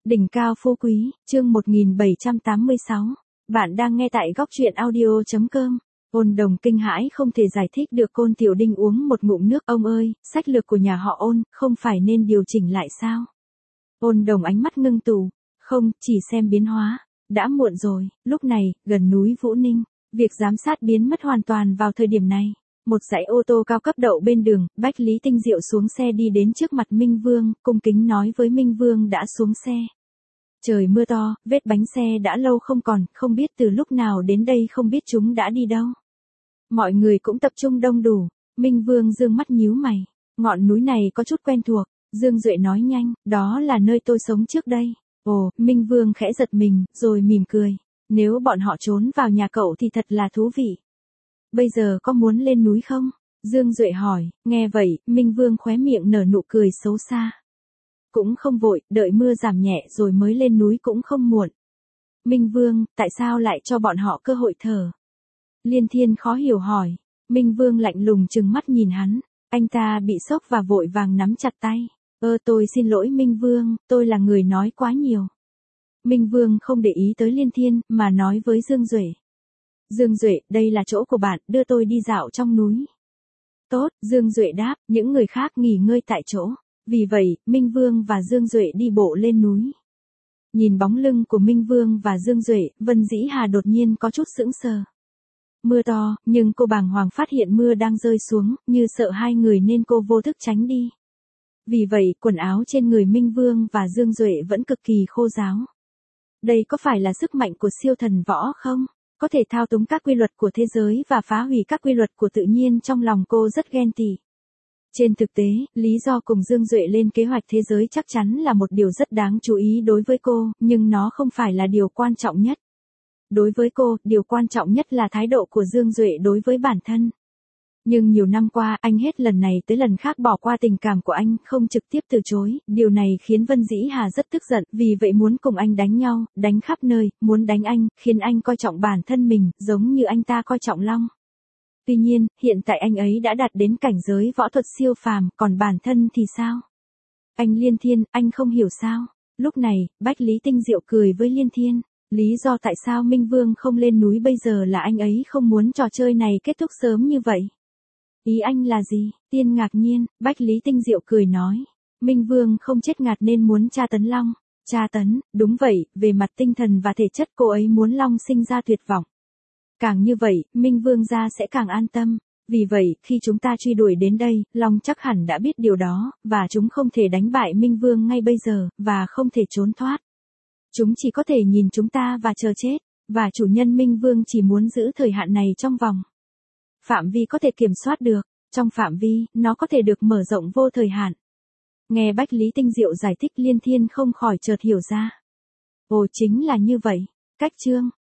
Đỉnh cao phú quý, chương 1786. Bạn đang nghe tại góc truyện audio.com. Ôn Đồng kinh hãi không thể giải thích được. Côn Tiểu Đinh uống một ngụm nước. Ông ơi, sách lược của nhà họ Ôn, không phải nên điều chỉnh lại sao? Ôn Đồng ánh mắt ngưng tụ. Không, chỉ xem biến hóa. Đã muộn rồi. Lúc này, gần núi Vũ Ninh, việc giám sát biến mất hoàn toàn vào thời điểm này. Một dãy ô tô cao cấp đậu bên đường, Bách Lý Tinh Diệu xuống xe đi đến trước mặt Minh Vương, cung kính nói với Minh Vương đã xuống xe. Trời mưa to, vết bánh xe đã lâu không còn, không biết từ lúc nào đến đây, không biết chúng đã đi đâu. Mọi người cũng tập trung đông đủ. Minh Vương dương mắt nhíu mày. Ngọn núi này có chút quen thuộc. Dương Duệ nói nhanh, đó là nơi tôi sống trước đây. Ồ, Minh Vương khẽ giật mình, rồi mỉm cười. Nếu bọn họ trốn vào nhà cậu thì thật là thú vị. Bây giờ có muốn lên núi không? Dương Duệ hỏi. Nghe vậy, Minh Vương khóe miệng nở nụ cười xấu xa. Cũng không vội, đợi mưa giảm nhẹ rồi mới lên núi cũng không muộn. Minh Vương, tại sao lại cho bọn họ cơ hội thở? Liên Thiên khó hiểu hỏi. Minh Vương lạnh lùng trừng mắt nhìn hắn. Anh ta bị sốc và vội vàng nắm chặt tay. Tôi xin lỗi Minh Vương, tôi là người nói quá nhiều. Minh Vương không để ý tới Liên Thiên, mà nói với Dương Duệ. Dương Duệ, đây là chỗ của bạn, đưa tôi đi dạo trong núi. Tốt, Dương Duệ đáp, những người khác nghỉ ngơi tại chỗ. Vì vậy, Minh Vương và Dương Duệ đi bộ lên núi. Nhìn bóng lưng của Minh Vương và Dương Duệ, Vân Dĩ Hà đột nhiên có chút sững sờ. Mưa to, nhưng cô bàng hoàng phát hiện mưa đang rơi xuống, như sợ hai người nên cô vô thức tránh đi. Vì vậy, quần áo trên người Minh Vương và Dương Duệ vẫn cực kỳ khô ráo. Đây có phải là sức mạnh của siêu thần võ không? Có thể thao túng các quy luật của thế giới và phá hủy các quy luật của tự nhiên. Trong lòng cô rất ghen tị. Trên thực tế, lý do cùng Dương Duệ lên kế hoạch thế giới chắc chắn là một điều rất đáng chú ý đối với cô, nhưng nó không phải là điều quan trọng nhất. Đối với cô, điều quan trọng nhất là thái độ của Dương Duệ đối với bản thân. Nhưng nhiều năm qua, anh hết lần này tới lần khác bỏ qua tình cảm của anh, không trực tiếp từ chối. Điều này khiến Vân Dĩ Hà rất tức giận, vì vậy muốn cùng anh đánh nhau, đánh khắp nơi, muốn đánh anh, khiến anh coi trọng bản thân mình, giống như anh ta coi trọng Long. Tuy nhiên, hiện tại anh ấy đã đạt đến cảnh giới võ thuật siêu phàm, còn bản thân thì sao? Anh Liên Thiên, anh không hiểu sao? Lúc này, Bách Lý Tinh Diệu cười với Liên Thiên. Lý do tại sao Minh Vương không lên núi bây giờ là anh ấy không muốn trò chơi này kết thúc sớm như vậy. Ý anh là gì? Tiên ngạc nhiên, Bách Lý Tinh Diệu cười nói. Minh Vương không chết ngạt nên muốn tra tấn Long. Tra tấn, đúng vậy, về mặt tinh thần và thể chất cô ấy muốn Long sinh ra tuyệt vọng. Càng như vậy, Minh Vương gia sẽ càng an tâm. Vì vậy, khi chúng ta truy đuổi đến đây, Long chắc hẳn đã biết điều đó, và chúng không thể đánh bại Minh Vương ngay bây giờ, và không thể trốn thoát. Chúng chỉ có thể nhìn chúng ta và chờ chết, và chủ nhân Minh Vương chỉ muốn giữ thời hạn này trong vòng phạm vi có thể kiểm soát được. Trong phạm vi, nó có thể được mở rộng vô thời hạn. Nghe Bách Lý Tinh Diệu giải thích, Liên Thiên không khỏi chợt hiểu ra. Ồ, chính là như vậy. Cách chương